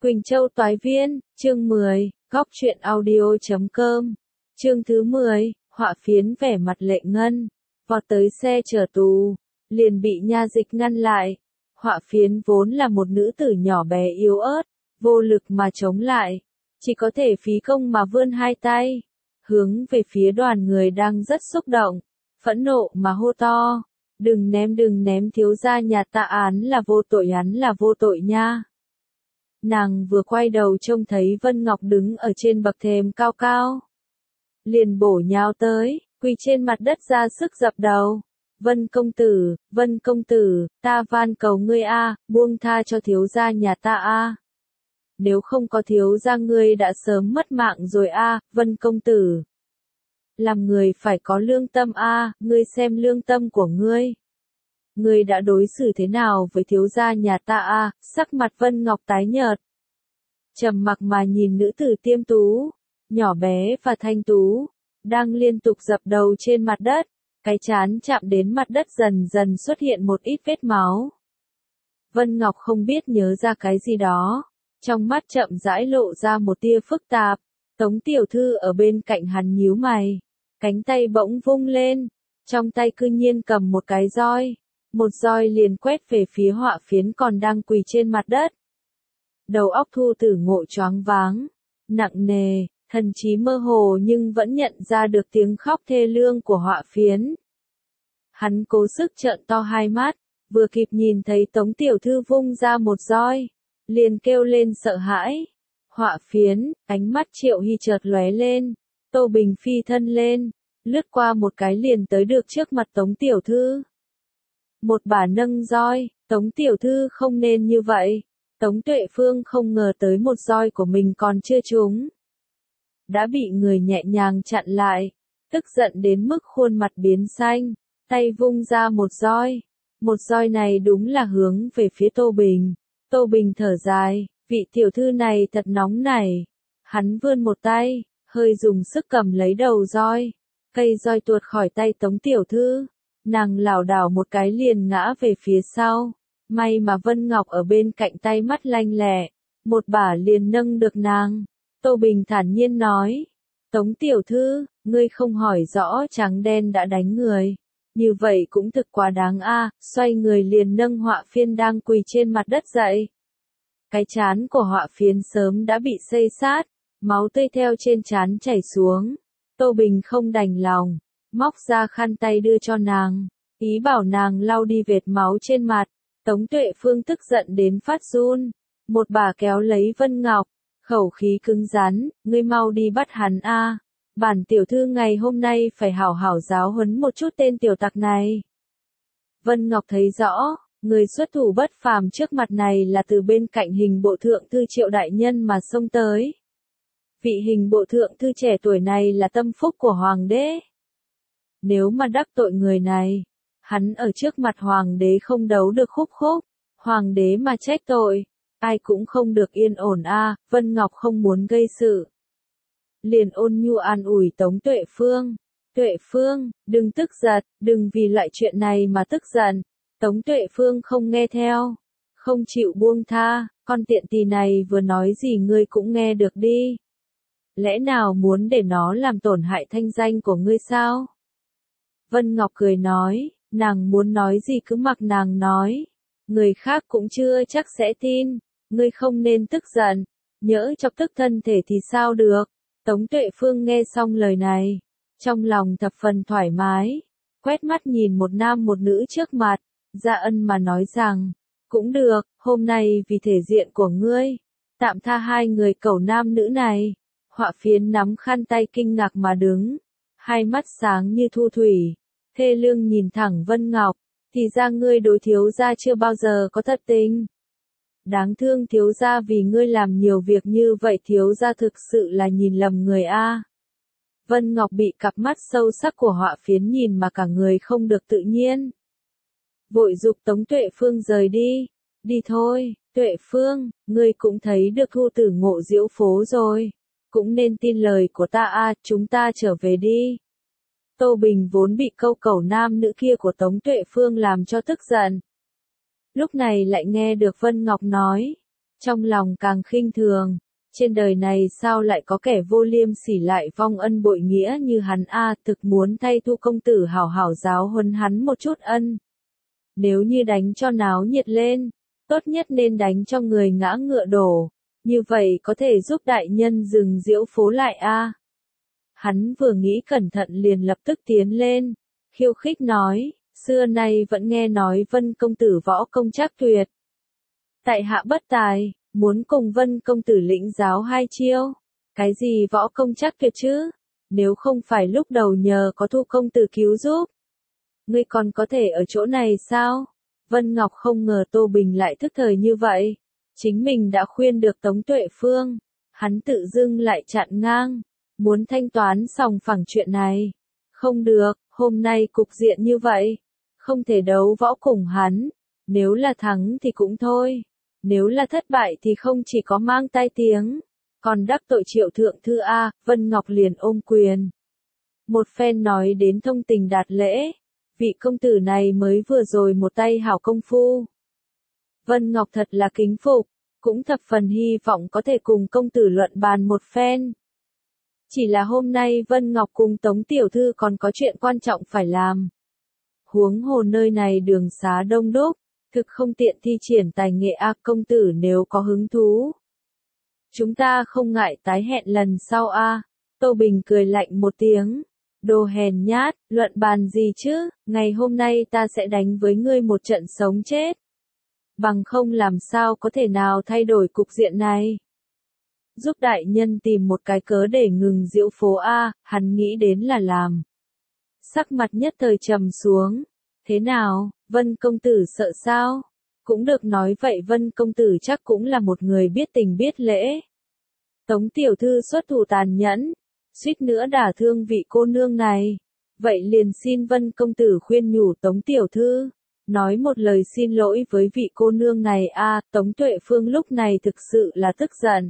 Quỳnh Châu Toái Viên, chương 10, góc truyện audio.com. Chương thứ 10, họa phiến vẻ mặt Lệ Ngân, vọt tới xe chở tù, liền bị nha dịch ngăn lại. Họa phiến vốn là một nữ tử nhỏ bé yếu ớt, vô lực mà chống lại, chỉ có thể phí công mà vươn hai tay, hướng về phía đoàn người đang rất xúc động, phẫn nộ mà hô to, đừng ném thiếu gia nhà ta, án là vô tội, hắn là vô tội nha. Nàng vừa quay đầu trông thấy Vân Ngọc đứng ở trên bậc thềm cao cao, liền bổ nhào tới, quỳ trên mặt đất ra sức dập đầu. Vân công tử, ta van cầu ngươi a, buông tha cho thiếu gia nhà ta a. Nếu không có thiếu gia ngươi đã sớm mất mạng rồi a, Vân công tử. Làm người phải có lương tâm a, ngươi xem lương tâm của ngươi. Ngươi đã đối xử thế nào với thiếu gia nhà ta a? Sắc mặt Vân Ngọc tái nhợt, trầm mặc mà nhìn nữ tử tiêm tú, nhỏ bé và thanh tú, đang liên tục dập đầu trên mặt đất, cái trán chạm đến mặt đất dần dần xuất hiện một ít vết máu. Vân Ngọc không biết nhớ ra cái gì đó, trong mắt chậm rãi lộ ra một tia phức tạp. Tống tiểu thư ở bên cạnh hắn nhíu mày, cánh tay bỗng vung lên, trong tay cư nhiên cầm một cái roi. Một roi liền quét về phía họa phiến còn đang quỳ trên mặt đất. Đầu óc Thu Tử Ngộ choáng váng, nặng nề, thần trí mơ hồ nhưng vẫn nhận ra được tiếng khóc thê lương của họa phiến. Hắn cố sức trợn to hai mắt, vừa kịp nhìn thấy Tống tiểu thư vung ra một roi, liền kêu lên sợ hãi. Họa phiến, ánh mắt Triệu Hy chợt lóe lên, Tô Bình phi thân lên, lướt qua một cái liền tới được trước mặt Tống tiểu thư. Một bà nâng roi, Tống tiểu thư không nên như vậy. Tống Tuệ Phương không ngờ tới một roi của mình còn chưa trúng, đã bị người nhẹ nhàng chặn lại, tức giận đến mức khuôn mặt biến xanh, tay vung ra một roi. Một roi này đúng là hướng về phía Tô Bình. Tô Bình thở dài, vị tiểu thư này thật nóng nảy. Hắn vươn một tay, hơi dùng sức cầm lấy đầu roi. Cây roi tuột khỏi tay Tống tiểu thư. Nàng lảo đảo một cái liền ngã về phía sau, may mà Vân Ngọc ở bên cạnh tay mắt lanh lẹ, một bả liền nâng được nàng. Tô Bình thản nhiên nói, Tống tiểu thư, ngươi không hỏi rõ trắng đen đã đánh người, như vậy cũng thực quá đáng a. Xoay người liền nâng họa phiến đang quỳ trên mặt đất dậy. Cái trán của họa phiến sớm đã bị xây sát, máu tươi theo trên trán chảy xuống. Tô Bình không đành lòng, móc ra khăn tay đưa cho nàng, ý bảo nàng lau đi vệt máu trên mặt. Tống Tuệ Phương tức giận đến phát run, một bà kéo lấy Vân Ngọc, khẩu khí cứng rắn, ngươi mau đi bắt hắn a. Bản tiểu thư ngày hôm nay phải hảo hảo giáo huấn một chút tên tiểu tặc này. Vân Ngọc thấy rõ, người xuất thủ bất phàm trước mặt này là từ bên cạnh hình bộ thượng thư Triệu đại nhân mà xông tới. Vị hình bộ thượng thư trẻ tuổi này là tâm phúc của hoàng đế. Nếu mà đắc tội người này, hắn ở trước mặt hoàng đế không đấu được khúc khúc, hoàng đế mà trách tội, ai cũng không được yên ổn a. Vân Ngọc không muốn gây sự, liền ôn nhu an ủi Tống Tuệ Phương. Tuệ Phương, đừng tức giận, đừng vì loại chuyện này mà tức giận. Tống Tuệ Phương không nghe theo, không chịu buông tha, con tiện tỳ này vừa nói gì ngươi cũng nghe được đi. Lẽ nào muốn để nó làm tổn hại thanh danh của ngươi sao? Vân Ngọc cười nói, nàng muốn nói gì cứ mặc nàng nói. Người khác cũng chưa chắc sẽ tin, ngươi không nên tức giận, nhỡ chọc tức thân thể thì sao được. Tống Tuệ Phương nghe xong lời này, trong lòng thập phần thoải mái, quét mắt nhìn một nam một nữ trước mặt, dạ ân mà nói rằng, cũng được, hôm nay vì thể diện của ngươi, tạm tha hai người cẩu nam nữ này. Họa phiến nắm khăn tay kinh ngạc mà đứng, hai mắt sáng như thu thủy, thê lương nhìn thẳng Vân Ngọc, thì ra ngươi đối thiếu gia chưa bao giờ có thật tình. Đáng thương thiếu gia vì ngươi làm nhiều việc như vậy, thiếu gia thực sự là nhìn lầm người a. Vân Ngọc bị cặp mắt sâu sắc của họa phiến nhìn mà cả người không được tự nhiên. Vội giục Tống Tuệ Phương rời đi, đi thôi, Tuệ Phương, ngươi cũng thấy được Thu Tử Ngộ diễu phố rồi. Cũng nên tin lời của ta a, chúng ta trở về đi. Tô Bình vốn bị câu cẩu nam nữ kia của Tống Tuệ Phương làm cho tức giận. Lúc này lại nghe được Vân Ngọc nói, Trong lòng càng khinh thường, trên đời này sao lại có kẻ vô liêm sỉ lại vong ân bội nghĩa như hắn a, thực muốn thay Thu công tử hảo hảo giáo huấn hắn một chút ân. Nếu như đánh cho náo nhiệt lên, tốt nhất nên đánh cho người ngã ngựa đổ, như vậy có thể giúp đại nhân dừng diễu phố lại a. Hắn vừa nghĩ cẩn thận liền lập tức tiến lên, khiêu khích nói, xưa nay vẫn nghe nói Vân công tử võ công trác tuyệt. Tại hạ bất tài, muốn cùng Vân công tử lĩnh giáo hai chiêu. Cái gì võ công trác tuyệt chứ? Nếu không phải lúc đầu nhờ có Thu công tử cứu giúp, ngươi còn có thể ở chỗ này sao? Vân Ngọc không ngờ Tô Bình lại thức thời như vậy. Chính mình đã khuyên được Tống Tuệ Phương, hắn tự dưng lại chặn ngang, muốn thanh toán xong phẳng chuyện này. Không được, hôm nay cục diện như vậy, không thể đấu võ cùng hắn, nếu là thắng thì cũng thôi, nếu là thất bại thì không chỉ có mang tai tiếng, còn đắc tội Triệu thượng thư a. Vân Ngọc liền ôm quyền. Một phen nói đến thông tình đạt lễ, vị công tử này mới vừa rồi một tay hảo công phu. Vân Ngọc thật là kính phục, cũng thập phần hy vọng có thể cùng công tử luận bàn một phen. Chỉ là hôm nay Vân Ngọc cùng Tống tiểu thư còn có chuyện quan trọng phải làm. Huống hồ nơi này đường xá đông đúc, thực không tiện thi triển tài nghệ a. Công tử nếu có hứng thú, chúng ta không ngại tái hẹn lần sau a. Tô Bình cười lạnh một tiếng. Đồ hèn nhát, luận bàn gì chứ, ngày hôm nay ta sẽ đánh với ngươi một trận sống chết. Bằng không làm sao có thể nào thay đổi cục diện này. Giúp đại nhân tìm một cái cớ để ngừng diễu phố a, hắn nghĩ đến là làm. Sắc mặt nhất thời trầm xuống. Thế nào, Vân công tử sợ sao? Cũng được nói vậy Vân công tử chắc cũng là một người biết tình biết lễ. Tống tiểu thư xuất thủ tàn nhẫn, suýt nữa đả thương vị cô nương này. Vậy liền xin Vân công tử khuyên nhủ Tống tiểu thư, nói một lời xin lỗi với vị cô nương này a. Tống Tuệ Phương lúc này thực sự là tức giận.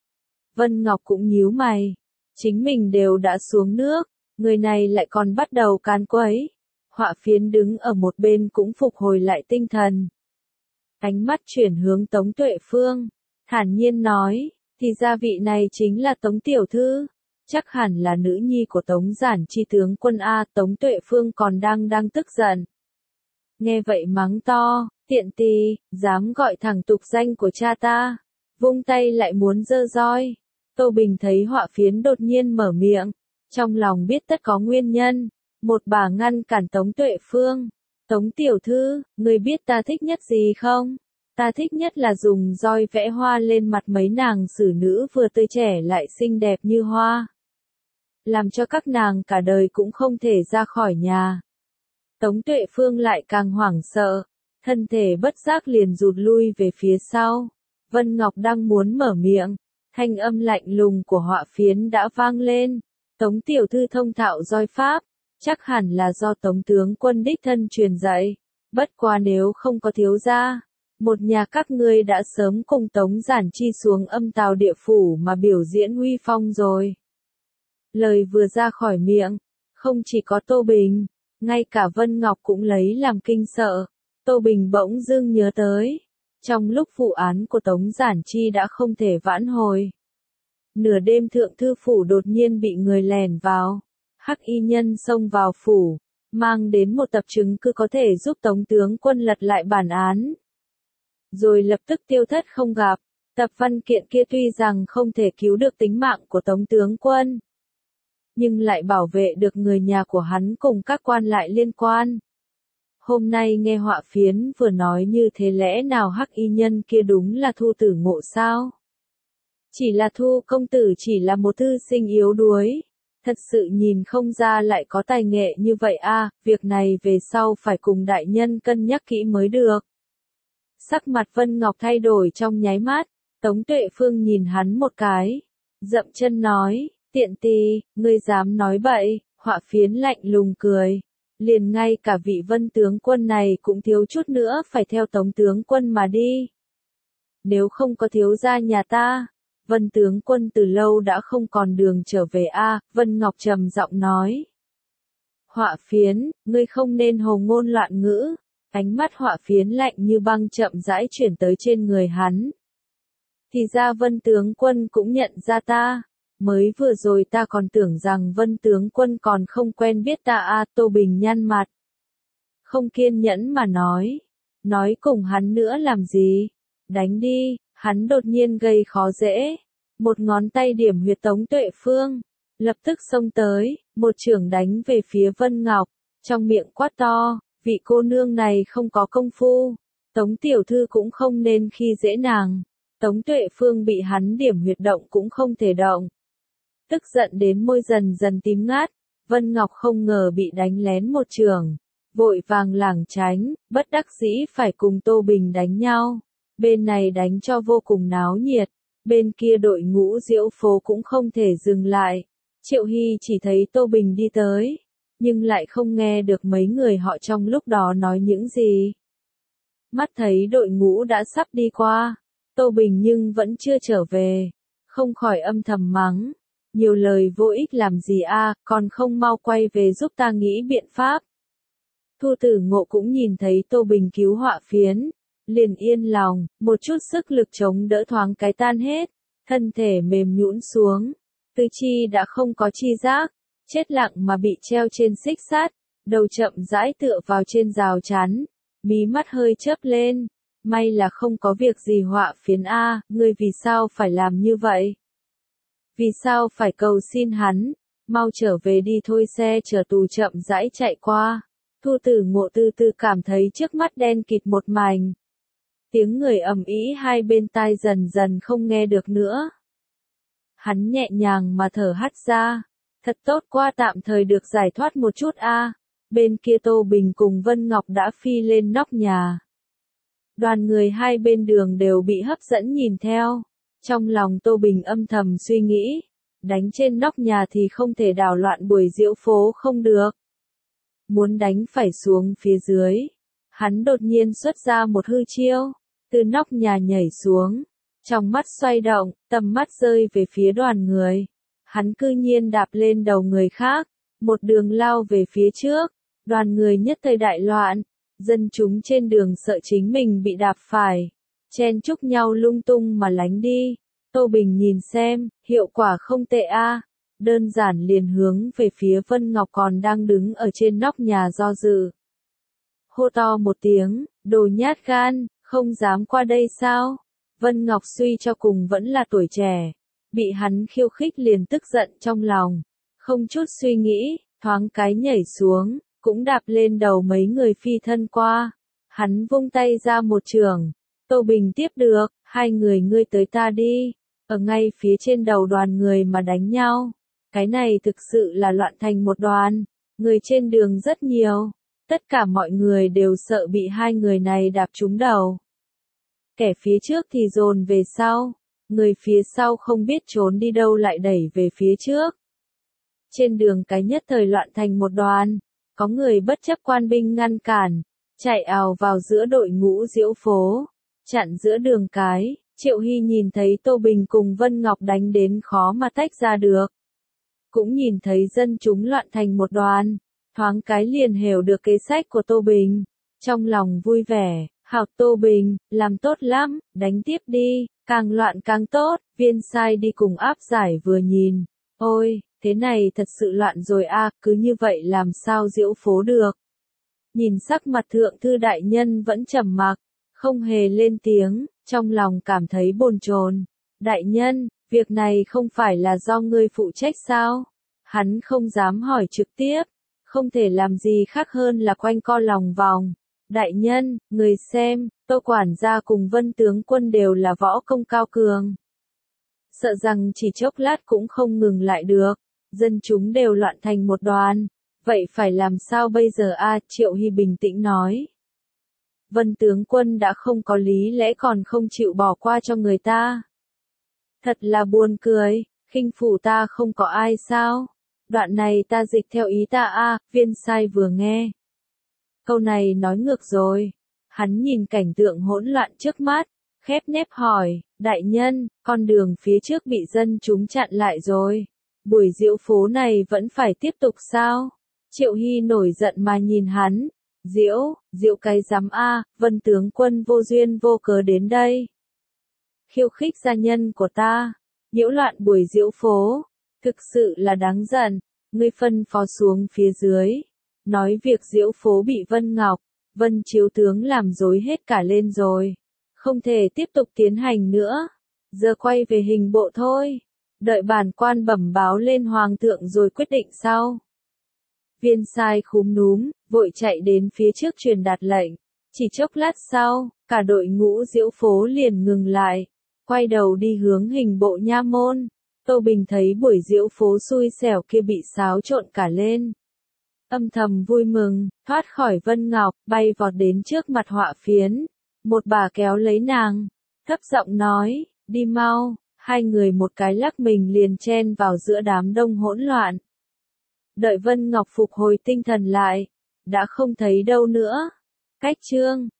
Vân Ngọc cũng nhíu mày, chính mình đều đã xuống nước, người này lại còn bắt đầu can quấy. Họa Phiến đứng ở một bên cũng phục hồi lại tinh thần. Ánh mắt chuyển hướng Tống Tuệ Phương, thản nhiên nói, thì ra vị này chính là Tống tiểu thư, chắc hẳn là nữ nhi của Tống Giản Chi tướng quân a. Tống Tuệ Phương còn đang tức giận. Nghe vậy mắng to, tiện tì, dám gọi thẳng tục danh của cha ta, vung tay lại muốn giơ roi. Tô Bình thấy Họa Phiến đột nhiên mở miệng, trong lòng biết tất có nguyên nhân, một bà ngăn cản Tống Tuệ Phương. Tống tiểu thư, người biết ta thích nhất gì không? Ta thích nhất là dùng roi vẽ hoa lên mặt mấy nàng xử nữ vừa tươi trẻ lại xinh đẹp như hoa, làm cho các nàng cả đời cũng không thể ra khỏi nhà. Tống Tuệ Phương lại càng hoảng sợ, thân thể bất giác liền rụt lui về phía sau. Vân Ngọc đang muốn mở miệng, thanh âm lạnh lùng của Họa Phiến đã vang lên. Tống tiểu thư thông thạo roi pháp, chắc hẳn là do Tống tướng quân đích thân truyền dạy. Bất quá nếu không có thiếu gia, một nhà các ngươi đã sớm cùng Tống Giản Chi xuống Âm Tào địa phủ mà biểu diễn uy phong rồi. Lời vừa ra khỏi miệng, không chỉ có Tô Bình, ngay cả Vân Ngọc cũng lấy làm kinh sợ. Tô Bình bỗng dưng nhớ tới, trong lúc vụ án của Tống Giản Chi đã không thể vãn hồi. Nửa đêm thượng thư phủ đột nhiên bị người lẻn vào, hắc y nhân xông vào phủ, mang đến một tập chứng cứ có thể giúp Tống tướng quân lật lại bản án. Rồi lập tức tiêu thất không gặp, tập văn kiện kia tuy rằng không thể cứu được tính mạng của Tống tướng quân, nhưng lại bảo vệ được người nhà của hắn cùng các quan lại liên quan. Hôm nay nghe Họa Phiến vừa nói như thế lẽ nào hắc y nhân kia đúng là Thu Tử Ngộ sao? Chỉ là Thu công tử chỉ là một thư sinh yếu đuối, thật sự nhìn không ra lại có tài nghệ như vậy a. Việc này về sau phải cùng đại nhân cân nhắc kỹ mới được. Sắc mặt Vân Ngọc thay đổi trong nháy mắt, Tống Tuệ Phương nhìn hắn một cái, dậm chân nói, tiện tì, ngươi dám nói bậy. Họa Phiến lạnh lùng cười, liền ngay cả vị Vân tướng quân này cũng thiếu chút nữa phải theo Tống tướng quân mà đi. Nếu không có thiếu gia nhà ta, Vân tướng quân từ lâu đã không còn đường trở về a. Vân Ngọc trầm giọng nói. Họa Phiến, ngươi không nên hồ ngôn loạn ngữ. Ánh mắt Họa Phiến lạnh như băng chậm rãi chuyển tới trên người hắn. Thì ra Vân tướng quân cũng nhận ra ta. Mới vừa rồi ta còn tưởng rằng Vân tướng quân còn không quen biết ta à, Tô Bình nhăn mặt. Không kiên nhẫn mà nói cùng hắn nữa làm gì? Đánh đi, hắn đột nhiên gây khó dễ. Một ngón tay điểm huyệt Tống Tuệ Phương, lập tức xông tới, một chưởng đánh về phía Vân Ngọc, trong miệng quát to, vị cô nương này không có công phu, Tống tiểu thư cũng không nên khi dễ nàng. Tống Tuệ Phương bị hắn điểm huyệt động cũng không thể động. Tức giận đến môi dần dần tím ngắt, Vân Ngọc không ngờ bị đánh lén một chưởng, vội vàng lảng tránh, bất đắc dĩ phải cùng Tô Bình đánh nhau. Bên này đánh cho vô cùng náo nhiệt, bên kia đội ngũ diễu phố cũng không thể dừng lại. Triệu Hy chỉ thấy Tô Bình đi tới, nhưng lại không nghe được mấy người họ trong lúc đó nói những gì. Mắt thấy đội ngũ đã sắp đi qua, Tô Bình nhưng vẫn chưa trở về, không khỏi âm thầm mắng. Nhiều lời vô ích làm gì a, còn không mau quay về giúp ta nghĩ biện pháp. Thu Tử Ngộ cũng nhìn thấy Tô Bình cứu họa phiến, liền yên lòng, một chút sức lực chống đỡ thoáng cái tan hết, thân thể mềm nhũn xuống, tứ chi đã không có chi giác, chết lặng mà bị treo trên xích sắt, đầu chậm rãi tựa vào trên rào chắn, mí mắt hơi chớp lên, may là không có việc gì họa phiến a, ngươi vì sao phải làm như vậy? Vì sao phải cầu xin hắn, mau trở về đi thôi. Xe chở tù chậm rãi chạy qua, Thu Tử Ngộ từ từ cảm thấy trước mắt đen kịt một mảnh. Tiếng người ầm ĩ hai bên tai dần dần không nghe được nữa. Hắn nhẹ nhàng mà thở hắt ra, thật tốt qua tạm thời được giải thoát một chút a. Bên kia Tô Bình cùng Vân Ngọc đã phi lên nóc nhà. Đoàn người hai bên đường đều bị hấp dẫn nhìn theo. Trong lòng Tô Bình âm thầm suy nghĩ, đánh trên nóc nhà thì không thể đảo loạn buổi diễu phố không được. Muốn đánh phải xuống phía dưới. Hắn đột nhiên xuất ra một hư chiêu, từ nóc nhà nhảy xuống, trong mắt xoay động, tầm mắt rơi về phía đoàn người. Hắn cư nhiên đạp lên đầu người khác, một đường lao về phía trước, đoàn người nhất thời đại loạn, dân chúng trên đường sợ chính mình bị đạp phải, chen chúc nhau lung tung mà lánh đi. Tô Bình nhìn xem, hiệu quả không tệ a, đơn giản liền hướng về phía Vân Ngọc còn đang đứng ở trên nóc nhà do dự. Hô to một tiếng, đồ nhát gan, không dám qua đây sao? Vân Ngọc suy cho cùng vẫn là tuổi trẻ, bị hắn khiêu khích liền tức giận trong lòng, không chút suy nghĩ, thoáng cái nhảy xuống, cũng đạp lên đầu mấy người phi thân qua. Hắn vung tay ra một chưởng, Tô Bình tiếp được, hai người ngươi tới ta đi, ở ngay phía trên đầu đoàn người mà đánh nhau. Cái này thực sự là loạn thành một đoàn, người trên đường rất nhiều, tất cả mọi người đều sợ bị hai người này đạp trúng đầu. Kẻ phía trước thì dồn về sau, người phía sau không biết trốn đi đâu lại đẩy về phía trước. Trên đường cái nhất thời loạn thành một đoàn, có người bất chấp quan binh ngăn cản, chạy ào vào giữa đội ngũ diễu phố, chặn giữa đường cái. Triệu Hy nhìn thấy Tô Bình cùng Vân Ngọc đánh đến khó mà tách ra được. Cũng nhìn thấy dân chúng loạn thành một đoàn, thoáng cái liền hiểu được kế sách của Tô Bình. Trong lòng vui vẻ, hảo Tô Bình, làm tốt lắm, đánh tiếp đi, càng loạn càng tốt. Viên sai đi cùng áp giải vừa nhìn, ôi, thế này thật sự loạn rồi a, cứ như vậy làm sao diễu phố được. Nhìn sắc mặt thượng thư đại nhân vẫn trầm mặc, không hề lên tiếng, trong lòng cảm thấy bồn chồn. Đại nhân, việc này không phải là do ngươi phụ trách sao? Hắn không dám hỏi trực tiếp, không thể làm gì khác hơn là quanh co lòng vòng. Đại nhân, người xem, Tô quản gia cùng Vân tướng quân đều là võ công cao cường. Sợ rằng chỉ chốc lát cũng không ngừng lại được, dân chúng đều loạn thành một đoàn. Vậy phải làm sao bây giờ a? Triệu Hy bình tĩnh nói. Vân tướng quân đã không có lý lẽ còn không chịu bỏ qua cho người ta. Thật là buồn cười, khinh phủ ta không có ai sao? Đoạn này ta dịch theo ý ta a. Viên sai vừa nghe. Câu này nói ngược rồi. Hắn nhìn cảnh tượng hỗn loạn trước mắt, khép nép hỏi, đại nhân, con đường phía trước bị dân chúng chặn lại rồi. Buổi diễu phố này vẫn phải tiếp tục sao? Triệu Hy nổi giận mà nhìn hắn. Diễu cái rắm a, Vân tướng quân vô duyên vô cớ đến đây. khiêu khích gia nhân của ta, nhiễu loạn buổi diễu phố, thực sự là đáng giận. Ngươi phân phó xuống phía dưới, nói việc diễu phố bị Vân Ngọc, Vân Chiếu tướng làm rối hết cả lên rồi, không thể tiếp tục tiến hành nữa, giờ quay về hình bộ thôi, đợi bản quan bẩm báo lên hoàng thượng rồi quyết định sau. Viên sai khúm núm, vội chạy đến phía trước truyền đạt lệnh, chỉ chốc lát sau, cả đội ngũ diễu phố liền ngừng lại, quay đầu đi hướng hình bộ nha môn. Tô Bình thấy buổi diễu phố xui xẻo kia bị xáo trộn cả lên. Âm thầm vui mừng, thoát khỏi Vân Ngọc, bay vọt đến trước mặt Họa Phiến. Một bà kéo lấy nàng, thấp giọng nói, đi mau, hai người một cái lắc mình liền chen vào giữa đám đông hỗn loạn. Đợi Vân Ngọc phục hồi tinh thần lại, đã không thấy đâu nữa. Cách chương